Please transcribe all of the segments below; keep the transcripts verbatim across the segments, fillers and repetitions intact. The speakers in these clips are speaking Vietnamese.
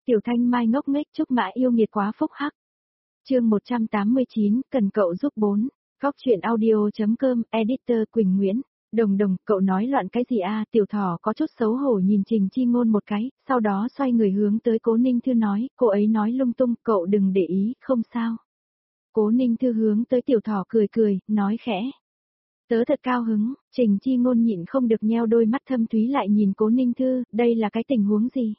Tiểu Thanh Mai ngốc nghếch Trúc Mã yêu nghiệt quá phúc hắc. Chương một trăm tám mươi chín, cần cậu giúp bốn. Góc truyện audio.com, editor Quỳnh Nguyễn. Đồng đồng, cậu nói loạn cái gì a? Tiểu Thỏ có chút xấu hổ nhìn Trình Chi Ngôn một cái, sau đó xoay người hướng tới Cố Ninh Thư nói, cô ấy nói lung tung, cậu đừng để ý, không sao. Cố Ninh Thư hướng tới Tiểu Thỏ cười cười, nói khẽ. Tớ thật cao hứng, Trình Chi Ngôn nhịn không được nheo đôi mắt thâm thúy lại nhìn Cố Ninh Thư, đây là cái tình huống gì?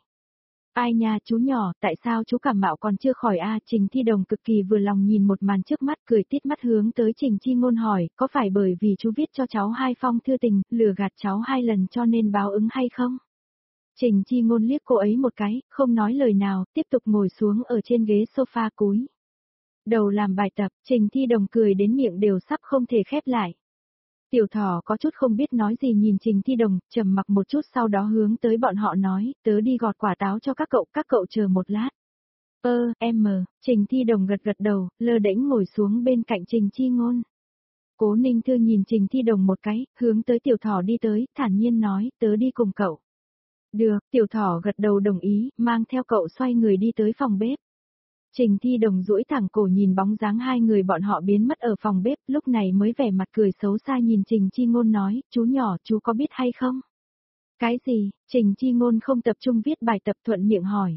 Ai nha chú nhỏ, tại sao chú cảm mạo còn chưa khỏi a? Trình Thi Đồng cực kỳ vừa lòng nhìn một màn trước mắt cười tít mắt hướng tới Trình Chi Ngôn hỏi, có phải bởi vì chú viết cho cháu hai phong thư tình, lừa gạt cháu hai lần cho nên báo ứng hay không? Trình Chi Ngôn liếc cô ấy một cái, không nói lời nào, tiếp tục ngồi xuống ở trên ghế sofa cúi đầu làm bài tập. Trình Thi Đồng cười đến miệng đều sắp không thể khép lại. Tiểu Thỏ có chút không biết nói gì nhìn Trình Thi Đồng, trầm mặc một chút sau đó hướng tới bọn họ nói, tớ đi gọt quả táo cho các cậu, các cậu chờ một lát. Ơ, em mờ, Trình Thi Đồng gật gật đầu, lơ đễnh ngồi xuống bên cạnh Trình Chi Ngôn. Cố Ninh Thư nhìn Trình Thi Đồng một cái, hướng tới Tiểu Thỏ đi tới, thản nhiên nói, tớ đi cùng cậu. Được, Tiểu Thỏ gật đầu đồng ý, mang theo cậu xoay người đi tới phòng bếp. Trình Thi Đồng duỗi thẳng cổ nhìn bóng dáng hai người bọn họ biến mất ở phòng bếp, lúc này mới vẻ mặt cười xấu xa nhìn Trình Chi Ngôn nói, chú nhỏ, chú có biết hay không? Cái gì? Trình Chi Ngôn không tập trung viết bài tập thuận miệng hỏi.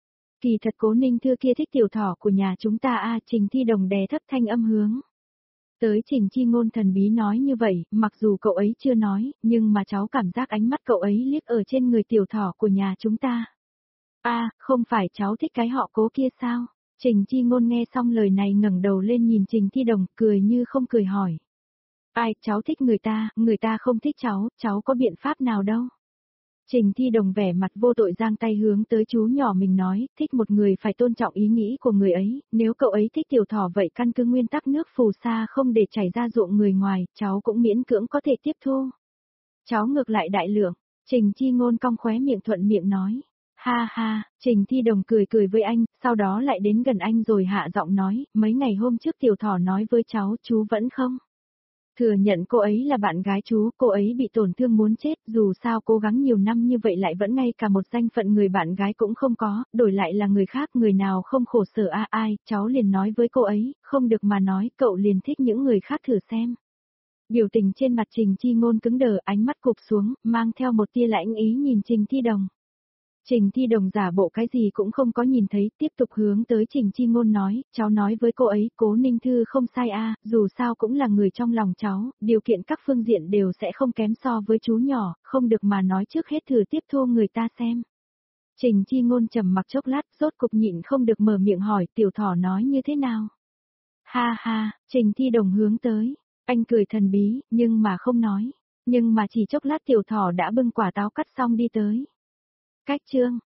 Kỳ thật Cố Ninh Thư kia thích Tiểu Thỏ của nhà chúng ta a. Trình Thi Đồng đè thấp thanh âm hướng tới Trình Chi Ngôn thần bí nói như vậy, mặc dù cậu ấy chưa nói, nhưng mà cháu cảm giác ánh mắt cậu ấy liếc ở trên người Tiểu Thỏ của nhà chúng ta. A, không phải cháu thích cái họ Cố kia sao? Trình Chi Ngôn nghe xong lời này ngẩng đầu lên nhìn Trình Thi Đồng, cười như không cười hỏi. Ai, cháu thích người ta, người ta không thích cháu, cháu có biện pháp nào đâu. Trình Thi Đồng vẻ mặt vô tội giang tay hướng tới chú nhỏ mình nói, thích một người phải tôn trọng ý nghĩ của người ấy, nếu cậu ấy thích Tiểu Thỏ vậy căn cứ nguyên tắc nước phù sa không để chảy ra ruộng người ngoài, cháu cũng miễn cưỡng có thể tiếp thu. Cháu ngược lại đại lượng, Trình Chi Ngôn cong khóe miệng thuận miệng nói. Ha ha, Trình Thi Đồng cười cười với anh, sau đó lại đến gần anh rồi hạ giọng nói, mấy ngày hôm trước Tiểu Thỏ nói với cháu, chú vẫn không thừa nhận cô ấy là bạn gái chú, cô ấy bị tổn thương muốn chết, dù sao cố gắng nhiều năm như vậy lại vẫn ngay cả một danh phận người bạn gái cũng không có, đổi lại là người khác, người nào không khổ sở a ai, cháu liền nói với cô ấy, không được mà nói, cậu liền thích những người khác thử xem. Biểu tình trên mặt Trình Chi Ngôn cứng đờ, ánh mắt cụp xuống, mang theo một tia lãnh ý nhìn Trình Thi Đồng. Trình Thi Đồng giả bộ cái gì cũng không có nhìn thấy, tiếp tục hướng tới Trình Chi Ngôn nói, cháu nói với cô ấy, Cố Ninh Thư không sai a, dù sao cũng là người trong lòng cháu, điều kiện các phương diện đều sẽ không kém so với chú nhỏ, không được mà nói trước hết thử tiếp thu người ta xem. Trình Chi Ngôn trầm mặc chốc lát, rốt cục nhịn không được mở miệng hỏi, Tiểu Thỏ nói như thế nào? Ha ha, Trình Thi Đồng hướng tới, anh cười thần bí, nhưng mà không nói, nhưng mà chỉ chốc lát Tiểu Thỏ đã bưng quả táo cắt xong đi tới. Cách chương